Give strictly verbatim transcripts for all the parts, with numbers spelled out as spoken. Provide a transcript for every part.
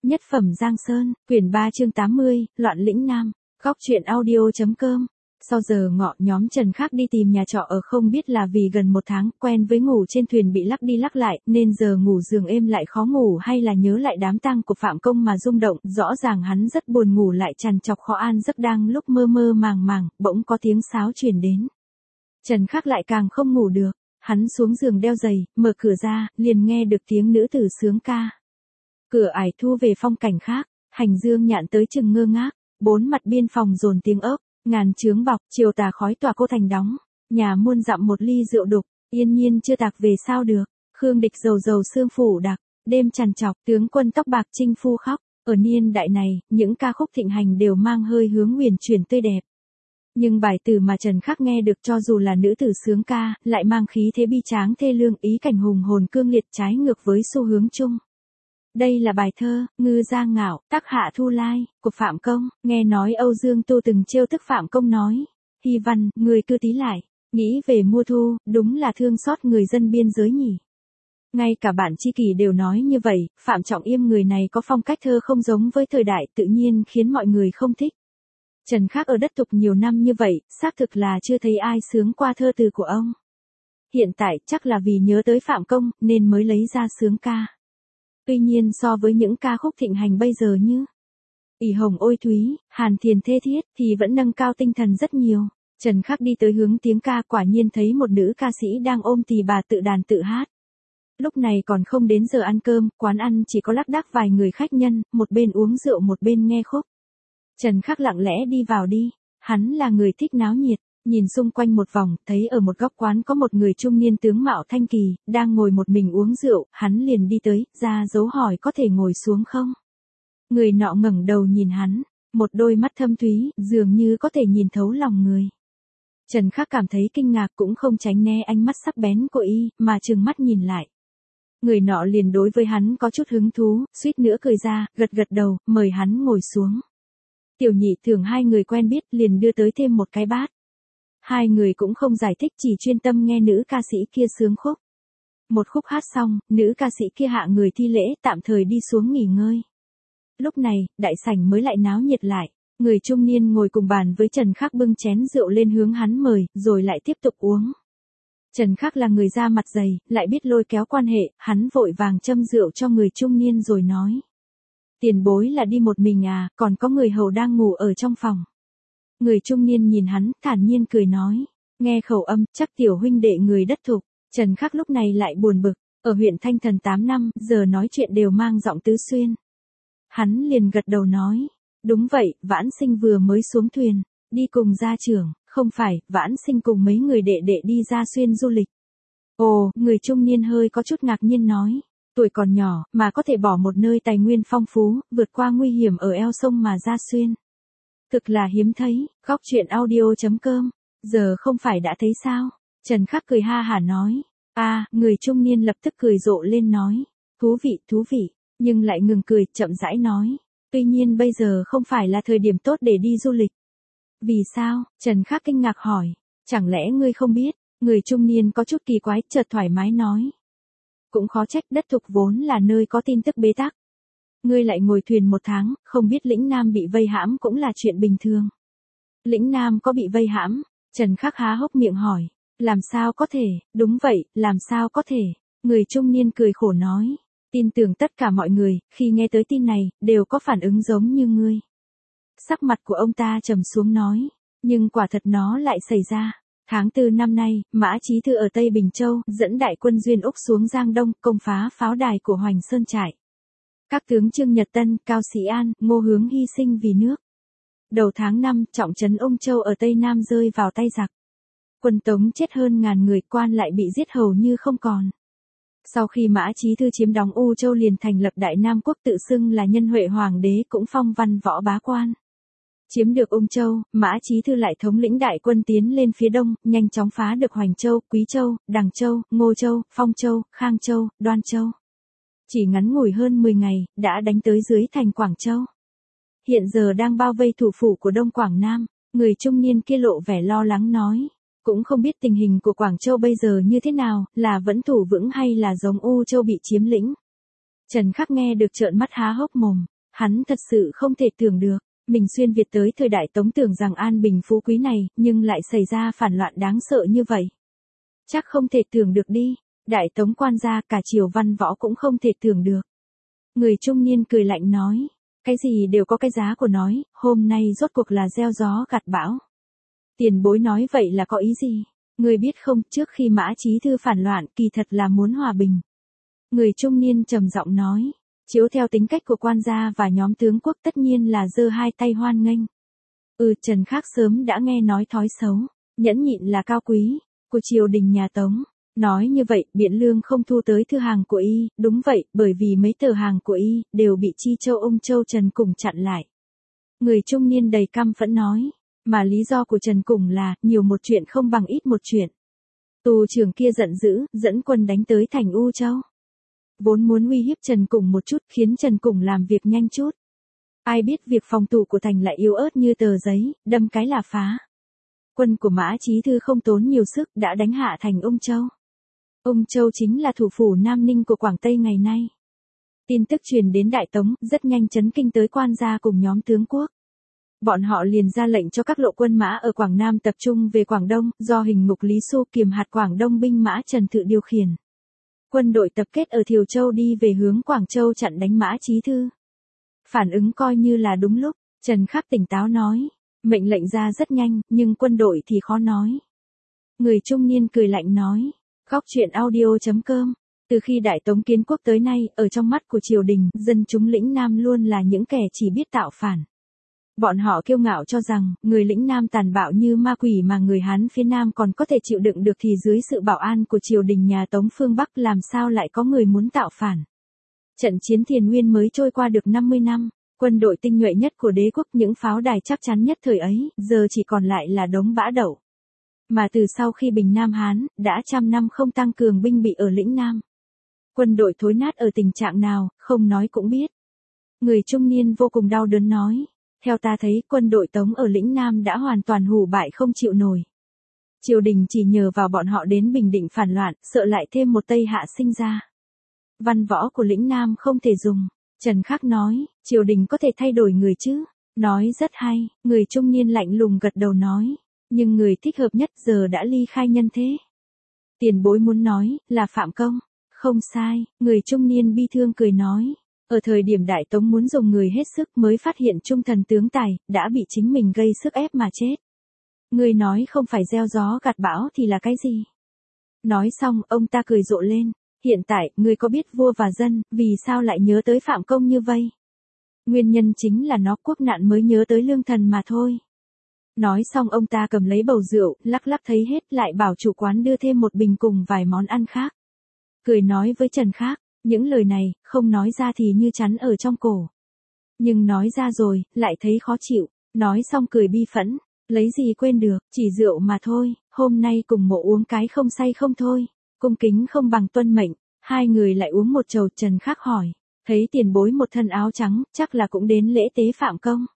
Nhất phẩm Giang Sơn, quyển ba chương tám mươi, Loạn Lĩnh Nam, góc truyện audio.com. Sau giờ ngọ nhóm Trần Khắc đi tìm nhà trọ ở, không biết là vì gần một tháng quen với ngủ trên thuyền bị lắc đi lắc lại nên giờ ngủ giường êm lại khó ngủ, hay là nhớ lại đám tang của Phạm Công mà rung động. Rõ ràng hắn rất buồn ngủ lại trằn trọc khó an giấc, đang lúc mơ mơ màng màng bỗng có tiếng sáo truyền đến. Trần Khắc lại càng không ngủ được, hắn xuống giường đeo giày, mở cửa ra, liền nghe được tiếng nữ tử sướng ca. Cửa ải thu về phong cảnh khác, hành dương nhạn tới chừng ngơ ngác, bốn mặt biên phòng dồn tiếng ốc, ngàn chướng bọc, chiều tà khói tỏa cô thành đóng, nhà muôn dặm một ly rượu đục, yên nhiên chưa tạc về sao được, Khương Địch dầu dầu xương phủ đặc, đêm trằn trọc, tướng quân tóc bạc chinh phu khóc. Ở niên đại này, những ca khúc thịnh hành đều mang hơi hướng huyền chuyển tươi đẹp. Nhưng bài từ mà Trần Khắc nghe được, cho dù là nữ tử sướng ca, lại mang khí thế bi tráng thê lương, ý cảnh hùng hồn cương liệt, trái ngược với xu hướng chung. Đây là bài thơ Ngư Giang Ngạo, tác Hạ Thu Lai, của Phạm Công. Nghe nói Âu Dương Tu từng trêu tức Phạm Công nói: Hy văn, người cứ tí lại, nghĩ về mùa thu, đúng là thương xót người dân biên giới nhỉ. Ngay cả bạn tri kỷ đều nói như vậy. Phạm Trọng Yêm người này có phong cách thơ không giống với thời đại, tự nhiên khiến mọi người không thích. Trần Khắc ở đất tục nhiều năm như vậy, xác thực là chưa thấy ai sướng qua thơ từ của ông. Hiện tại chắc là vì nhớ tới Phạm Công nên mới lấy ra sướng ca. Tuy nhiên so với những ca khúc thịnh hành bây giờ như ỉ hồng ôi thúy, hàn thiền thê thiết thì vẫn nâng cao tinh thần rất nhiều. Trần Khắc đi tới hướng tiếng ca, quả nhiên thấy một nữ ca sĩ đang ôm tỳ bà tự đàn tự hát. Lúc này còn không đến giờ ăn cơm, quán ăn chỉ có lác đác vài người khách nhân, một bên uống rượu một bên nghe khúc. Trần Khắc lặng lẽ đi vào đi, hắn là người thích náo nhiệt. Nhìn xung quanh một vòng, thấy ở một góc quán có một người trung niên tướng mạo thanh kỳ, đang ngồi một mình uống rượu, hắn liền đi tới, ra dấu hỏi có thể ngồi xuống không. Người nọ ngẩng đầu nhìn hắn, một đôi mắt thâm thúy, dường như có thể nhìn thấu lòng người. Trần Khắc cảm thấy kinh ngạc, cũng không tránh né ánh mắt sắc bén của y, mà trừng mắt nhìn lại. Người nọ liền đối với hắn có chút hứng thú, suýt nữa cười ra, gật gật đầu, mời hắn ngồi xuống. Tiểu nhị thường hai người quen biết, liền đưa tới thêm một cái bát. Hai người cũng không giải thích, chỉ chuyên tâm nghe nữ ca sĩ kia sướng khúc. Một khúc hát xong, nữ ca sĩ kia hạ người thi lễ, tạm thời đi xuống nghỉ ngơi. Lúc này, đại sảnh mới lại náo nhiệt lại. Người trung niên ngồi cùng bàn với Trần Khắc bưng chén rượu lên hướng hắn mời, rồi lại tiếp tục uống. Trần Khắc là người da mặt dày, lại biết lôi kéo quan hệ, hắn vội vàng châm rượu cho người trung niên rồi nói: Tiền bối là đi một mình à, còn có người hầu đang ngủ ở trong phòng. Người trung niên nhìn hắn, thản nhiên cười nói, nghe khẩu âm, chắc tiểu huynh đệ người đất thục. Trần Khắc lúc này lại buồn bực, ở huyện Thanh Thần tám năm, giờ nói chuyện đều mang giọng tứ xuyên. Hắn liền gật đầu nói, đúng vậy, Vãn Sinh vừa mới xuống thuyền, đi cùng gia trưởng, không phải, Vãn Sinh cùng mấy người đệ đệ đi ra xuyên du lịch. Ồ, người trung niên hơi có chút ngạc nhiên nói, tuổi còn nhỏ, mà có thể bỏ một nơi tài nguyên phong phú, vượt qua nguy hiểm ở eo sông mà ra xuyên. Thực là hiếm thấy. Góc truyện audio.com, giờ không phải đã thấy sao? Trần Khắc cười ha hả nói, a, à, người trung niên lập tức cười rộ lên nói, thú vị, thú vị, nhưng lại ngừng cười, chậm rãi nói, tuy nhiên bây giờ không phải là thời điểm tốt để đi du lịch. Vì sao? Trần Khắc kinh ngạc hỏi, chẳng lẽ ngươi không biết? Người trung niên có chút kỳ quái, chợt thoải mái nói, cũng khó trách, đất thục vốn là nơi có tin tức bế tắc. Ngươi lại ngồi thuyền một tháng, không biết lĩnh Nam bị vây hãm cũng là chuyện bình thường. Lĩnh Nam có bị vây hãm? Trần Khắc há hốc miệng hỏi, làm sao có thể? Đúng vậy, làm sao có thể? Người trung niên cười khổ nói, tin tưởng tất cả mọi người, khi nghe tới tin này, đều có phản ứng giống như ngươi. Sắc mặt của ông ta trầm xuống nói, nhưng quả thật nó lại xảy ra. Tháng tư năm nay, Mã Chí Thư ở Tây Bình Châu, dẫn đại quân Duyên Úc xuống Giang Đông, công phá pháo đài của Hoành Sơn Trại. Các tướng Trương Nhật Tân, Cao Sĩ An, Ngô Hướng hy sinh vì nước. Đầu tháng năm, trọng trấn Ung Châu ở Tây Nam rơi vào tay giặc. Quân Tống chết hơn ngàn người, quan lại bị giết hầu như không còn. Sau khi Mã Chí Thư chiếm đóng U Châu liền thành lập Đại Nam Quốc, tự xưng là Nhân Huệ Hoàng đế, cũng phong văn võ bá quan. Chiếm được Ung Châu, Mã Chí Thư lại thống lĩnh đại quân tiến lên phía đông, nhanh chóng phá được Hoành Châu, Quý Châu, Đằng Châu, Ngô Châu, Phong Châu, Khang Châu, Đoan Châu. Chỉ ngắn ngủi hơn mười ngày, đã đánh tới dưới thành Quảng Châu. Hiện giờ đang bao vây thủ phủ của Đông Quảng Nam. Người trung niên kia lộ vẻ lo lắng nói, cũng không biết tình hình của Quảng Châu bây giờ như thế nào, là vẫn thủ vững hay là giống U Châu bị chiếm lĩnh. Trần Khắc nghe được trợn mắt há hốc mồm, Hắn thật sự không thể tưởng được, mình xuyên Việt tới thời đại Tống tưởng rằng an bình phú quý này, nhưng lại xảy ra phản loạn đáng sợ như vậy. Chắc không thể tưởng được đi, đại Tống quan gia cả triều văn võ cũng không thể tưởng được. Người trung niên cười lạnh nói, cái gì đều có cái giá của nói, hôm nay rốt cuộc là gieo gió gặt bão. Tiền bối nói vậy là có ý gì? Người biết không, trước khi Mã Chí Thư phản loạn kỳ thật là muốn hòa bình. Người trung niên trầm giọng nói, chiếu theo tính cách của quan gia và nhóm tướng quốc tất nhiên là giơ hai tay hoan nghênh. Ừ, Trần Khắc sớm đã nghe nói thói xấu, nhẫn nhịn là cao quý, của triều đình nhà Tống. Nói như vậy, Biện Lương không thu tới thư hàng của y, đúng vậy, bởi vì mấy tờ hàng của y, đều bị Chi Châu ông Châu Trần Cùng chặn lại. Người trung niên đầy căm phẫn nói, mà lý do của Trần Cùng là, nhiều một chuyện không bằng ít một chuyện. Tù trưởng kia giận dữ, dẫn quân đánh tới thành U Châu. Vốn muốn uy hiếp Trần Cùng một chút, khiến Trần Cùng làm việc nhanh chút. Ai biết việc phòng thủ của thành lại yếu ớt như tờ giấy, đâm cái là phá. Quân của Mã Chí Thư không tốn nhiều sức đã đánh hạ thành Ung Châu. Ung Châu chính là thủ phủ Nam Ninh của Quảng Tây ngày nay. Tin tức truyền đến Đại Tống, rất nhanh chấn kinh tới quan gia cùng nhóm tướng quốc. Bọn họ liền ra lệnh cho các lộ quân mã ở Quảng Nam tập trung về Quảng Đông, do hình ngục Lý Xu kiềm hạt Quảng Đông binh mã Trần Thự điều khiển. Quân đội tập kết ở Thiều Châu đi về hướng Quảng Châu chặn đánh Mã Chí Thư. Phản ứng coi như là đúng lúc, Trần Khắc tỉnh táo nói, mệnh lệnh ra rất nhanh, nhưng quân đội thì khó nói. Người trung niên cười lạnh nói, góc truyện audio chấm com, từ khi Đại Tống kiến quốc tới nay, ở trong mắt của triều đình, dân chúng lĩnh Nam luôn là những kẻ chỉ biết tạo phản. Bọn họ kiêu ngạo cho rằng, người lĩnh Nam tàn bạo như ma quỷ mà người Hán phía Nam còn có thể chịu đựng được thì dưới sự bảo an của triều đình nhà Tống phương Bắc làm sao lại có người muốn tạo phản. Trận chiến Thiền Nguyên mới trôi qua được năm mươi năm, quân đội tinh nhuệ nhất của đế quốc những pháo đài chắc chắn nhất thời ấy, giờ chỉ còn lại là đống bã đậu. Mà từ sau khi Bình Nam Hán, đã trăm năm không tăng cường binh bị ở lĩnh Nam. Quân đội thối nát ở tình trạng nào, không nói cũng biết. Người trung niên vô cùng đau đớn nói. Theo ta thấy, quân đội Tống ở lĩnh Nam đã hoàn toàn hủ bại không chịu nổi. Triều đình chỉ nhờ vào bọn họ đến bình định phản loạn, sợ lại thêm một Tây Hạ sinh ra. Văn võ của lĩnh Nam không thể dùng. Trần Khắc nói, triều đình có thể thay đổi người chứ. Nói rất hay, người trung niên lạnh lùng gật đầu nói. Nhưng người thích hợp nhất giờ đã ly khai nhân thế. Tiền bối muốn nói, là Phạm Công. Không sai, người trung niên bi thương cười nói. Ở thời điểm Đại Tống muốn dùng người hết sức mới phát hiện trung thần tướng tài, đã bị chính mình gây sức ép mà chết. Người nói không phải gieo gió gặt bão thì là cái gì? Nói xong, ông ta cười rộ lên. Hiện tại, người có biết vua và dân, vì sao lại nhớ tới Phạm Công như vậy? Nguyên nhân chính là nó quốc nạn mới nhớ tới lương thần mà thôi. Nói xong ông ta cầm lấy bầu rượu, lắc lắc thấy hết lại bảo chủ quán đưa thêm một bình cùng vài món ăn khác. Cười nói với Trần Khắc, những lời này, không nói ra thì như chắn ở trong cổ. Nhưng nói ra rồi, lại thấy khó chịu, nói xong cười bi phẫn, lấy gì quên được, chỉ rượu mà thôi, hôm nay cùng mộ uống cái không say không thôi, cung kính không bằng tuân mệnh, hai người lại uống một chầu. Trần Khắc hỏi, thấy tiền bối một thân áo trắng, chắc là cũng đến lễ tế Phạm Công.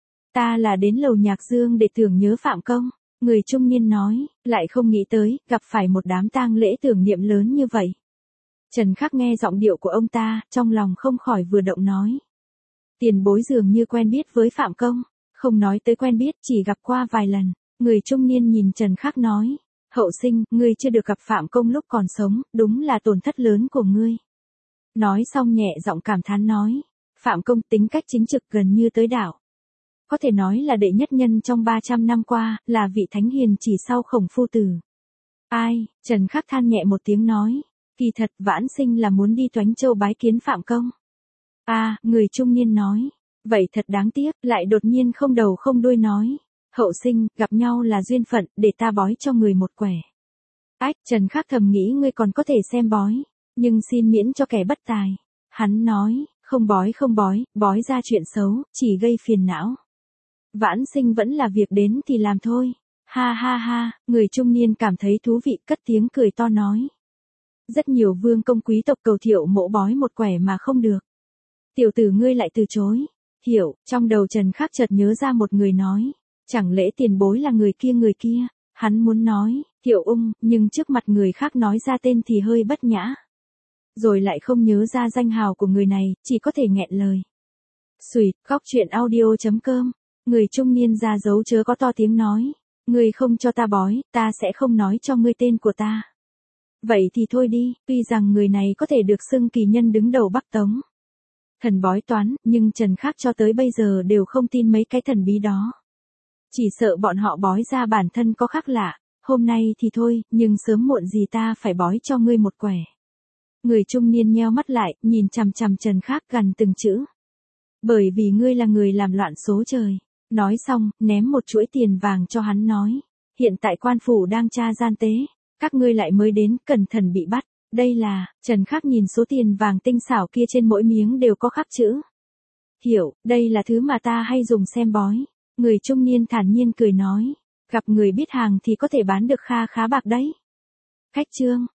Ta là đến lầu Nhạc Dương để tưởng nhớ Phạm Công, người trung niên nói, lại không nghĩ tới, gặp phải một đám tang lễ tưởng niệm lớn như vậy. Trần Khắc nghe giọng điệu của ông ta, trong lòng không khỏi vừa động nói. Tiền bối dường như quen biết với Phạm Công, không nói tới quen biết chỉ gặp qua vài lần, người trung niên nhìn Trần Khắc nói. Hậu sinh, ngươi chưa được gặp Phạm Công lúc còn sống, đúng là tổn thất lớn của ngươi. Nói xong nhẹ giọng cảm thán nói. Phạm Công tính cách chính trực gần như tới đạo. Có thể nói là đệ nhất nhân trong ba trăm năm qua, là vị thánh hiền chỉ sau Khổng Phu Tử. Ai, Trần Khắc than nhẹ một tiếng nói. Kỳ thật vãn sinh là muốn đi Toánh Châu bái kiến Phạm Công. À, người trung niên nói. Vậy thật đáng tiếc, lại đột nhiên không đầu không đuôi nói. Hậu sinh, gặp nhau là duyên phận, để ta bói cho người một quẻ. Ách, Trần Khắc thầm nghĩ ngươi còn có thể xem bói, nhưng xin miễn cho kẻ bất tài. Hắn nói, không bói không bói, bói ra chuyện xấu, chỉ gây phiền não. Vãn sinh vẫn là việc đến thì làm thôi. Ha ha ha, người trung niên cảm thấy thú vị cất tiếng cười to nói. Rất nhiều vương công quý tộc cầu Thiệu Mỗ bói một quẻ mà không được. Tiểu tử ngươi lại từ chối. Hiểu, trong đầu Trần Khắc chợt nhớ ra một người nói. Chẳng lẽ tiền bối là người kia người kia? Hắn muốn nói, Thiệu Ung, nhưng trước mặt người khác nói ra tên thì hơi bất nhã. Rồi lại không nhớ ra danh hào của người này, chỉ có thể nghẹn lời. Xùi, góc chuyện audio.com. Người trung niên ra dấu chớ có to tiếng nói. Ngươi không cho ta bói, ta sẽ không nói cho ngươi tên của ta. Vậy thì thôi đi, tuy rằng người này có thể được xưng kỳ nhân đứng đầu Bắc Tống. Thần bói toán, nhưng Trần Khắc cho tới bây giờ đều không tin mấy cái thần bí đó. Chỉ sợ bọn họ bói ra bản thân có khác lạ. Hôm nay thì thôi, nhưng sớm muộn gì ta phải bói cho ngươi một quẻ. Người trung niên nheo mắt lại, nhìn chằm chằm Trần Khắc gần từng chữ. Bởi vì ngươi là người làm loạn số trời. Nói xong, ném một chuỗi tiền vàng cho hắn nói. Hiện tại quan phủ đang tra gian tế. Các ngươi lại mới đến, cẩn thận bị bắt. Đây là, Trần Khắc nhìn số tiền vàng tinh xảo kia trên mỗi miếng đều có khắc chữ. Hiểu, đây là thứ mà ta hay dùng xem bói. Người trung niên thản nhiên cười nói. Gặp người biết hàng thì có thể bán được kha khá bạc đấy. Cách chương.